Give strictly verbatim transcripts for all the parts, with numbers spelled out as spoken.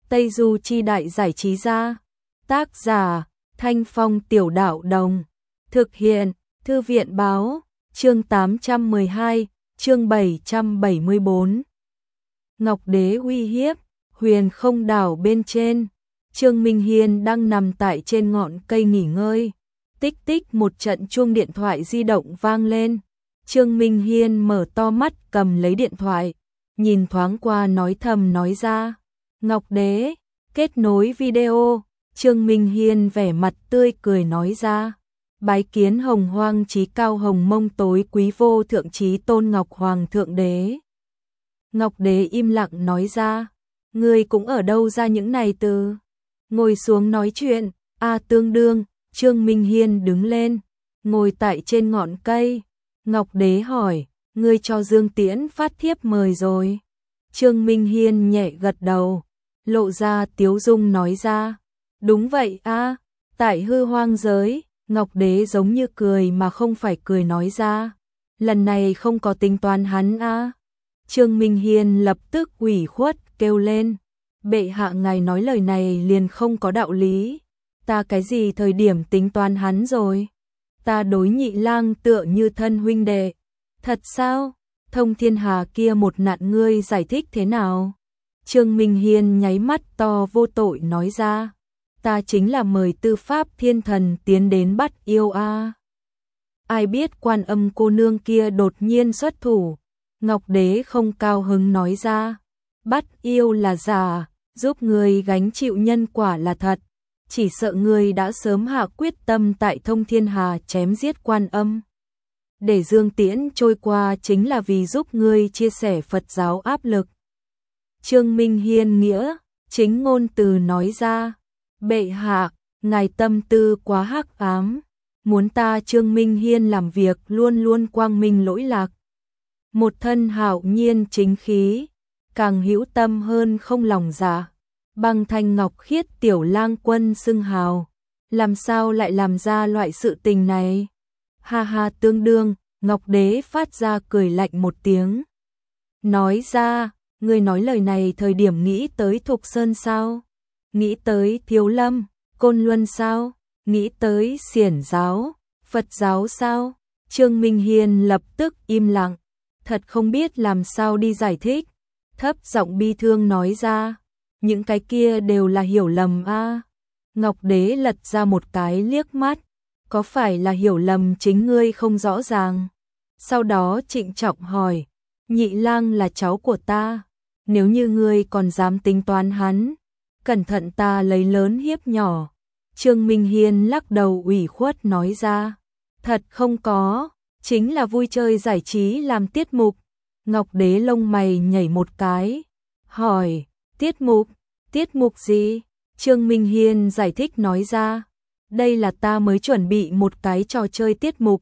Tây Du Chi Đại Giải Trí Gia. Tác giả, Thanh Phong Tiểu Đạo Đồng. Thực hiện, Thư viện Báo. Chương tám trăm mười hai, chương bảy trăm bảy mươi bốn. Ngọc Đế uy hiếp, Huyền Không Đảo bên trên. Trương Minh Hiên đang nằm tại trên ngọn cây nghỉ ngơi. Tích tích một trận chuông điện thoại di động vang lên. Trương Minh Hiên mở to mắt cầm lấy điện thoại, nhìn thoáng qua nói thầm nói ra. Ngọc Đế, kết nối video. Trương Minh Hiên vẻ mặt tươi cười nói ra. Bái kiến Hồng Hoang Chí Cao Hồng Mông Tối Quý Vô Thượng Chí Tôn Ngọc Hoàng Thượng Đế. Ngọc Đế im lặng nói ra. Ngươi cũng ở đâu ra những này từ? Ngồi xuống nói chuyện. A tương đương. Trương Minh Hiên đứng lên, ngồi tại trên ngọn cây. Ngọc Đế hỏi, ngươi cho Dương Tiễn phát thiếp mời rồi? Trương Minh Hiên nhẹ gật đầu, lộ ra tiếu dung nói ra. Đúng vậy a, tại hư hoang giới. Ngọc Đế giống như cười mà không phải cười nói ra. Lần này không có tính toán hắn a. Trương Minh Hiên lập tức ủy khuất kêu lên. Bệ hạ ngài nói lời này liền không có đạo lý. Ta cái gì thời điểm tính toán hắn rồi? Ta đối Nhị Lang tựa như thân huynh đệ. Thật sao? Thông Thiên Hà kia một nạn ngươi giải thích thế nào? Trương Minh Hiên nháy mắt to vô tội nói ra. Ta chính là mời Tư Pháp Thiên Thần tiến đến bắt yêu a. Ai biết Quan Âm cô nương kia đột nhiên xuất thủ. Ngọc Đế không cao hứng nói ra. Bắt yêu là giả, giúp người gánh chịu nhân quả là thật. Chỉ sợ ngươi đã sớm hạ quyết tâm tại Thông Thiên Hà chém giết Quan Âm. Để Dương Tiễn trôi qua chính là vì giúp ngươi chia sẻ Phật giáo áp lực. Trương Minh Hiên nghĩa, chính ngôn từ nói ra. Bệ hạ, ngài tâm tư quá hắc ám. Muốn ta Trương Minh Hiên làm việc luôn luôn quang minh lỗi lạc. Một thân hạo nhiên chính khí, càng hữu tâm hơn không lòng dạ. Băng thanh ngọc khiết tiểu lang quân xưng hào, làm sao lại làm ra loại sự tình này? Ha ha tương đương, Ngọc Đế phát ra cười lạnh một tiếng. Nói ra, ngươi nói lời này thời điểm nghĩ tới Thục Sơn sao? Nghĩ tới Thiếu Lâm, Côn Luân sao? Nghĩ tới Xiển giáo, Phật giáo sao? Trương Minh Hiên lập tức im lặng, thật không biết làm sao đi giải thích, thấp giọng bi thương nói ra. Những cái kia đều là hiểu lầm a. À. Ngọc Đế lật ra một cái liếc mắt, có phải là hiểu lầm chính ngươi không rõ ràng? Sau đó trịnh trọng hỏi, Nhị Lang là cháu của ta, nếu như ngươi còn dám tính toán hắn, cẩn thận ta lấy lớn hiếp nhỏ. Trương Minh Hiên lắc đầu ủy khuất nói ra, thật không có, chính là vui chơi giải trí làm tiết mục. Ngọc Đế lông mày nhảy một cái, hỏi, tiết mục, tiết mục gì? Trương Minh Hiên giải thích nói ra, đây là ta mới chuẩn bị một cái trò chơi tiết mục.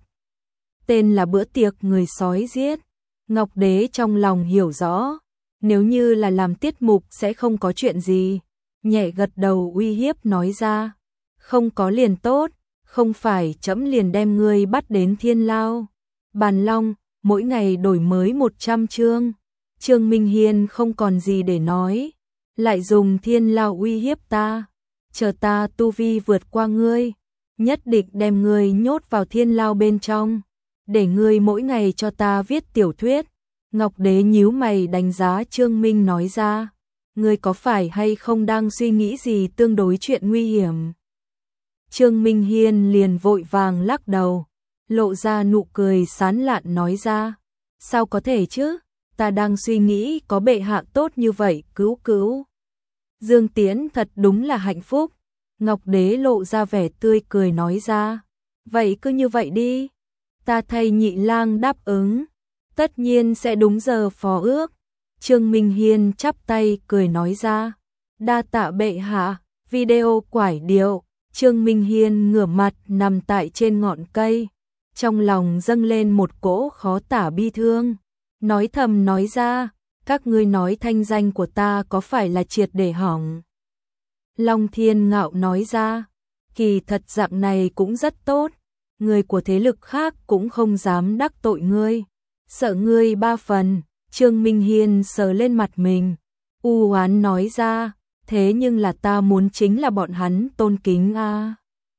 Tên là bữa tiệc người sói giết. Ngọc Đế trong lòng hiểu rõ, nếu như là làm tiết mục sẽ không có chuyện gì. Nhẹ gật đầu uy hiếp nói ra, không có liền tốt, không phải trẫm liền đem ngươi bắt đến Thiên Lao. Bàn Long, mỗi ngày đổi mới một trăm chương. Trương Minh Hiên không còn gì để nói, lại dùng Thiên Lao uy hiếp ta, chờ ta tu vi vượt qua ngươi, nhất định đem ngươi nhốt vào Thiên Lao bên trong, để ngươi mỗi ngày cho ta viết tiểu thuyết. Ngọc Đế nhíu mày đánh giá Trương Minh nói ra, ngươi có phải hay không đang suy nghĩ gì tương đối chuyện nguy hiểm? Trương Minh Hiên liền vội vàng lắc đầu, lộ ra nụ cười sán lạn nói ra, sao có thể chứ? Ta đang suy nghĩ có bệ hạ tốt như vậy cứu cứu Dương Tiễn thật đúng là hạnh phúc. Ngọc Đế lộ ra vẻ tươi cười nói ra, vậy cứ như vậy đi, ta thay Nhị Lang đáp ứng, tất nhiên sẽ đúng giờ phó ước. Trương Minh Hiên chắp tay cười nói ra, đa tạ bệ hạ. Video quải điệu. Trương Minh Hiên ngửa mặt nằm tại trên ngọn cây, trong lòng dâng lên một cỗ khó tả bi thương, nói thầm nói ra, các ngươi nói thanh danh của ta có phải là triệt để hỏng? Long Thiên Ngạo nói ra, kỳ thật dạng này cũng rất tốt, người của thế lực khác cũng không dám đắc tội ngươi, sợ ngươi ba phần. Trương Minh Hiên sờ lên mặt mình, u oán nói ra, Thế nhưng là ta muốn chính là bọn hắn tôn kính a.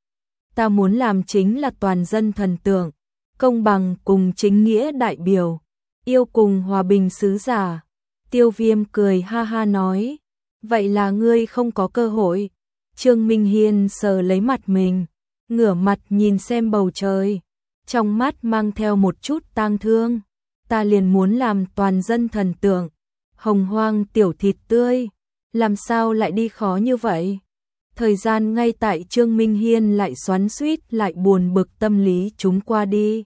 Ta muốn làm chính là toàn dân thần tượng, công bằng cùng chính nghĩa đại biểu, yêu cùng hòa bình sứ giả. Tiêu Viêm cười ha ha nói, vậy là ngươi không có cơ hội. Trương Minh Hiên sờ lấy mặt mình, ngửa mặt nhìn xem bầu trời, trong mắt mang theo một chút tang thương. Ta liền muốn làm toàn dân thần tượng, hồng hoang tiểu thịt tươi, làm sao lại đi khó như vậy? Thời gian ngay tại Trương Minh Hiên lại xoắn xuýt lại buồn bực tâm lý chúng qua đi.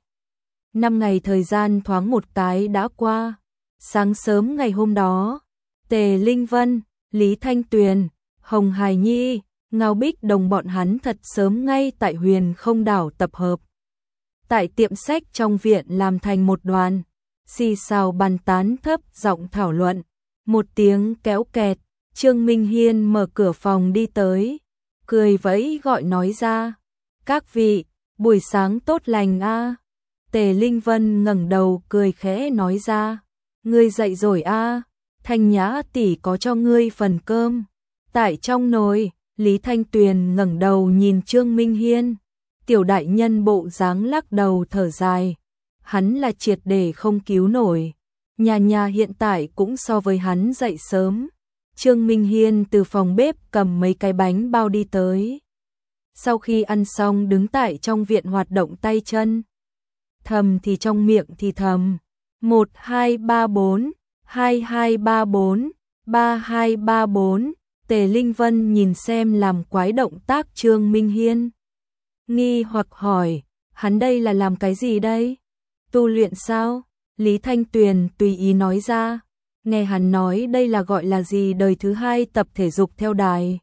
Năm ngày thời gian thoáng một cái đã qua. Sáng sớm ngày hôm đó, Tề Linh Vân, Lý Thanh Tuyền, Hồng Hải Nhi, Ngao Bích Đồng bọn hắn thật sớm ngay tại Huyền Không Đảo tập hợp. Tại tiệm sách trong viện làm thành một đoàn, xì xào bàn tán thấp giọng thảo luận. Một tiếng kéo kẹt, Trương Minh Hiên mở cửa phòng đi tới, cười vẫy gọi nói ra, các vị, buổi sáng tốt lành a. Tề Linh Vân ngẩng đầu cười khẽ nói ra, ngươi dậy rồi a, Thanh Nhã tỷ có cho ngươi phần cơm. Tại trong nồi, Lý Thanh Tuyền ngẩng đầu nhìn Trương Minh Hiên, tiểu đại nhân bộ dáng lắc đầu thở dài, hắn là triệt để không cứu nổi. Nhà nhà hiện tại cũng so với hắn dậy sớm. Trương Minh Hiên từ phòng bếp cầm mấy cái bánh bao đi tới. Sau khi ăn xong đứng tại trong viện hoạt động tay chân. Thầm thì trong miệng thì thầm. một hai ba bốn, hai hai ba bốn, ba hai ba bốn. Tề Linh Vân nhìn xem làm quái động tác Trương Minh Hiên. Nghi hoặc hỏi, hắn đây là làm cái gì đây? Tu luyện sao? Lý Thanh Tuyền tùy ý nói ra, nghe hắn nói đây là gọi là gì đời thứ hai tập thể dục theo đài.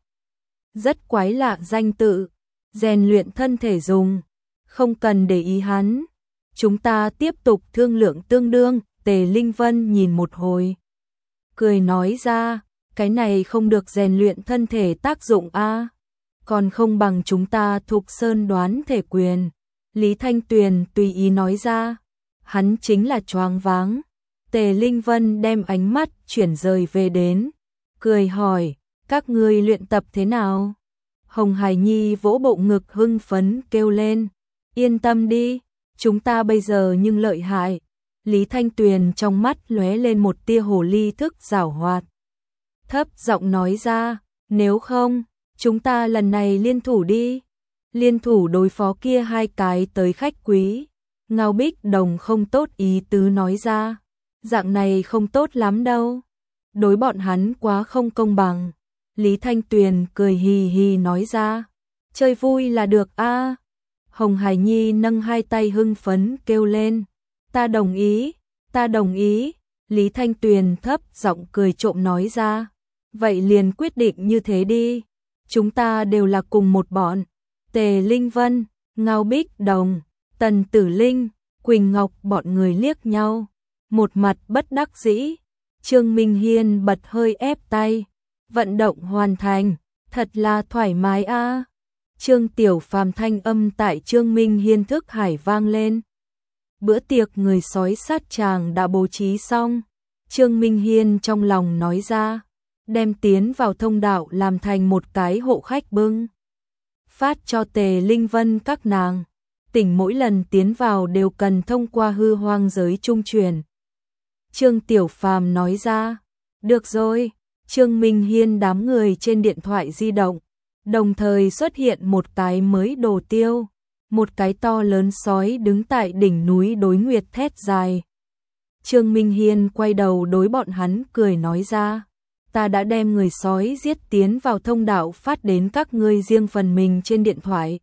Rất quái lạ danh tự, rèn luyện thân thể dùng, không cần để ý hắn. Chúng ta tiếp tục thương lượng tương đương. Tề Linh Vân nhìn một hồi, cười nói ra, cái này không được rèn luyện thân thể tác dụng a, còn không bằng chúng ta Thục Sơn đoán thể quyền. Lý Thanh Tuyền tùy ý nói ra, hắn chính là choáng váng. Tề Linh Vân đem ánh mắt chuyển rời về đến, cười hỏi, các ngươi luyện tập thế nào? Hồng Hải Nhi vỗ bộ ngực hưng phấn kêu lên, yên tâm đi, chúng ta bây giờ nhưng lợi hại. Lý Thanh Tuyền trong mắt lóe lên một tia hồ ly thức giảo hoạt, thấp giọng nói ra, nếu không, chúng ta lần này liên thủ đi, liên thủ đối phó kia hai cái tới khách quý. Ngao Bích Đồng không tốt ý tứ nói ra, dạng này không tốt lắm đâu, đối bọn hắn quá không công bằng. Lý Thanh Tuyền cười hì hì nói ra, chơi vui là được a. Hồng Hải Nhi nâng hai tay hưng phấn kêu lên, ta đồng ý, ta đồng ý. Lý Thanh Tuyền thấp giọng cười trộm nói ra, vậy liền quyết định như thế đi, chúng ta đều là cùng một bọn. Tề Linh Vân, Ngao Bích Đồng, Tần Tử Linh, Quỳnh Ngọc bọn người liếc nhau, một mặt bất đắc dĩ. Trương Minh Hiên bật hơi ép tay, vận động hoàn thành, thật là thoải mái a. Trương Tiểu Phàm thanh âm tại Trương Minh Hiên thức hải vang lên. Bữa tiệc người sói sát tràng đã bố trí xong. Trương Minh Hiên trong lòng nói ra, đem tiến vào thông đạo làm thành một cái hộ khách bưng, phát cho Tề Linh Vân các nàng. Tỉnh mỗi lần tiến vào đều cần thông qua hư hoang giới trung truyền. Trương Tiểu Phàm nói ra, được rồi. Trương Minh Hiên đám người trên điện thoại di động, đồng thời xuất hiện một cái mới đồ tiêu, một cái to lớn sói đứng tại đỉnh núi đối nguyệt thét dài. Trương Minh Hiên quay đầu đối bọn hắn cười nói ra, ta đã đem người sói giết tiến vào thông đạo phát đến các ngươi riêng phần mình trên điện thoại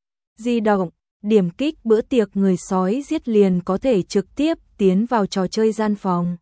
di động, điểm kích bữa tiệc người sói giết liền có thể trực tiếp tiến vào trò chơi gian phòng.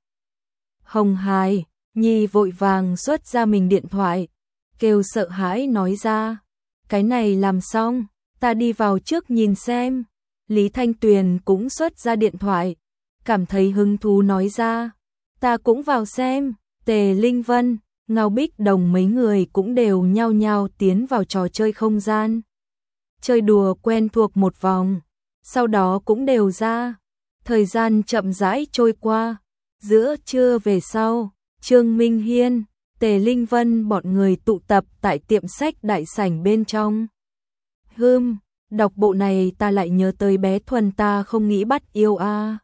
Hồng Hải Nhi vội vàng xuất ra mình điện thoại, kêu sợ hãi nói ra, cái này làm xong, ta đi vào trước nhìn xem. Lý Thanh Tuyền cũng xuất ra điện thoại, cảm thấy hứng thú nói ra, ta cũng vào xem. Tề Linh Vân, Ngao Bích Đồng mấy người cũng đều nhao nhao tiến vào trò chơi không gian, chơi đùa quen thuộc một vòng, sau đó cũng đều ra. Thời gian chậm rãi trôi qua, giữa trưa về sau, Trương Minh Hiên, Tề Linh Vân bọn người tụ tập tại tiệm sách đại sảnh bên trong. Hừm, đọc bộ này ta lại nhớ tới bé Thuần ta không nghĩ bắt yêu a.